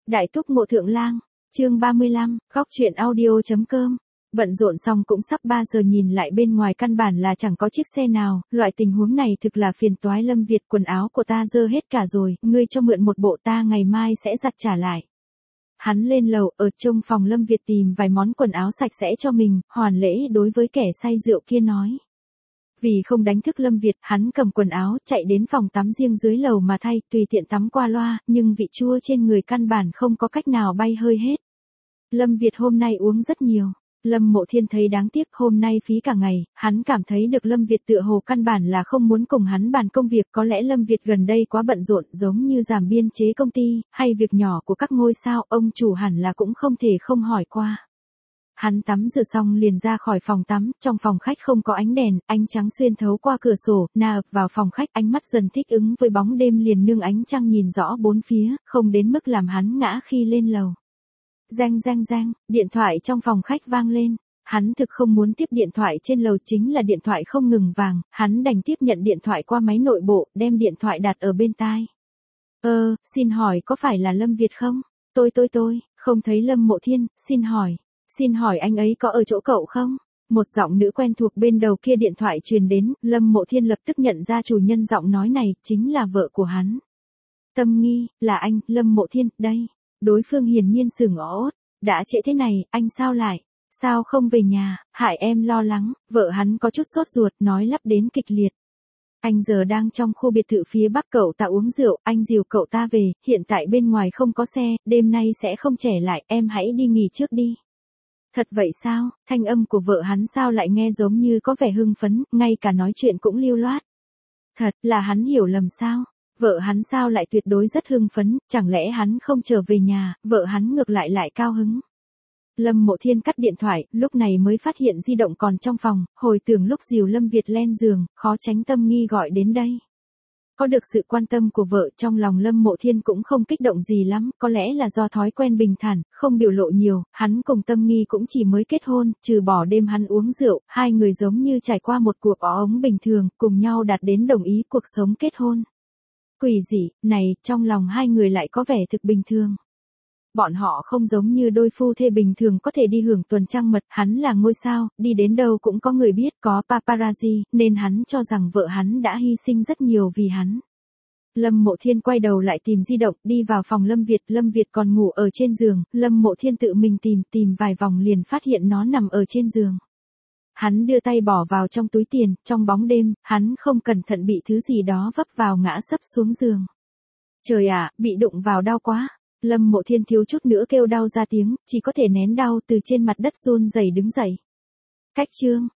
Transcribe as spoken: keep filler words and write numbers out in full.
Đại Túc Mộ Thượng Lang, chương ba mươi lăm, góc truyện audio.com. Bận rộn xong cũng sắp ba giờ, nhìn lại bên ngoài căn bản là chẳng có chiếc xe nào, loại tình huống này thực là phiền toái. Lâm Việt, quần áo của ta dơ hết cả rồi, ngươi cho mượn một bộ, ta ngày mai sẽ giặt trả lại. Hắn lên lầu, ở trong phòng Lâm Việt tìm vài món quần áo sạch sẽ cho mình, hoàn lễ đối với kẻ say rượu kia nói. Vì không đánh thức Lâm Việt, hắn cầm quần áo, chạy đến phòng tắm riêng dưới lầu mà thay, tùy tiện tắm qua loa, nhưng vị chua trên người căn bản không có cách nào bay hơi hết. Lâm Việt hôm nay uống rất nhiều. Lâm Mộ Thiên thấy đáng tiếc, hôm nay phí cả ngày, hắn cảm thấy được Lâm Việt tựa hồ căn bản là không muốn cùng hắn bàn công việc, có lẽ Lâm Việt gần đây quá bận rộn, giống như giảm biên chế công ty, hay việc nhỏ của các ngôi sao, ông chủ hẳn là cũng không thể không hỏi qua. Hắn tắm rửa xong liền ra khỏi phòng tắm, trong phòng khách không có ánh đèn, ánh trắng xuyên thấu qua cửa sổ, na ập vào phòng khách, ánh mắt dần thích ứng với bóng đêm liền nương ánh trăng nhìn rõ bốn phía, không đến mức làm hắn ngã khi lên lầu. Reng reng reng, điện thoại trong phòng khách vang lên, hắn thực không muốn tiếp điện thoại trên lầu, chính là điện thoại không ngừng vàng, hắn đành tiếp nhận điện thoại qua máy nội bộ, đem điện thoại đặt ở bên tai. Ơ, xin hỏi có phải là Lâm Việt không? Tôi tôi tôi, không thấy Lâm Mộ Thiên, xin hỏi. Xin hỏi anh ấy có ở chỗ cậu không? Một giọng nữ quen thuộc bên đầu kia điện thoại truyền đến, Lâm Mộ Thiên lập tức nhận ra chủ nhân giọng nói này, chính là vợ của hắn. Tâm Nghi, là anh, Lâm Mộ Thiên, đây. Đối phương hiển nhiên sửng ốt, đã trễ thế này, anh sao lại? Sao không về nhà, hại em lo lắng, vợ hắn có chút sốt ruột, nói lắp đến kịch liệt. Anh giờ đang trong khu biệt thự phía bắc, cậu ta uống rượu, anh dìu cậu ta về, hiện tại bên ngoài không có xe, đêm nay sẽ không trẻ lại, em hãy đi nghỉ trước đi. Thật vậy sao, thanh âm của vợ hắn sao lại nghe giống như có vẻ hưng phấn, ngay cả nói chuyện cũng lưu loát. Thật là hắn hiểu lầm sao, vợ hắn sao lại tuyệt đối rất hưng phấn, chẳng lẽ hắn không trở về nhà, vợ hắn ngược lại lại cao hứng. Lâm Mộ Thiên cắt điện thoại, lúc này mới phát hiện di động còn trong phòng, hồi tưởng lúc dìu Lâm Việt lên giường, khó tránh Tâm Nghi gọi đến đây. Có được sự quan tâm của vợ, trong lòng Lâm Mộ Thiên cũng không kích động gì lắm, có lẽ là do thói quen bình thản, không biểu lộ nhiều, hắn cùng Tâm Nghi cũng chỉ mới kết hôn, trừ bỏ đêm hắn uống rượu, hai người giống như trải qua một cuộc ó ống bình thường, cùng nhau đạt đến đồng ý cuộc sống kết hôn. Quỷ dị, này, trong lòng hai người lại có vẻ thực bình thường. Bọn họ không giống như đôi phu thê bình thường có thể đi hưởng tuần trăng mật, hắn là ngôi sao, đi đến đâu cũng có người biết, có paparazzi, nên hắn cho rằng vợ hắn đã hy sinh rất nhiều vì hắn. Lâm Mộ Thiên quay đầu lại tìm di động, đi vào phòng Lâm Việt, Lâm Việt còn ngủ ở trên giường, Lâm Mộ Thiên tự mình tìm, tìm vài vòng liền phát hiện nó nằm ở trên giường. Hắn đưa tay bỏ vào trong túi tiền, trong bóng đêm, hắn không cẩn thận bị thứ gì đó vấp vào ngã sấp xuống giường. Trời ạ, bị đụng vào đau quá. Lâm Mộ Thiên thiếu chút nữa kêu đau ra tiếng, chỉ có thể nén đau từ trên mặt đất run rẩy đứng dậy. Cách chương,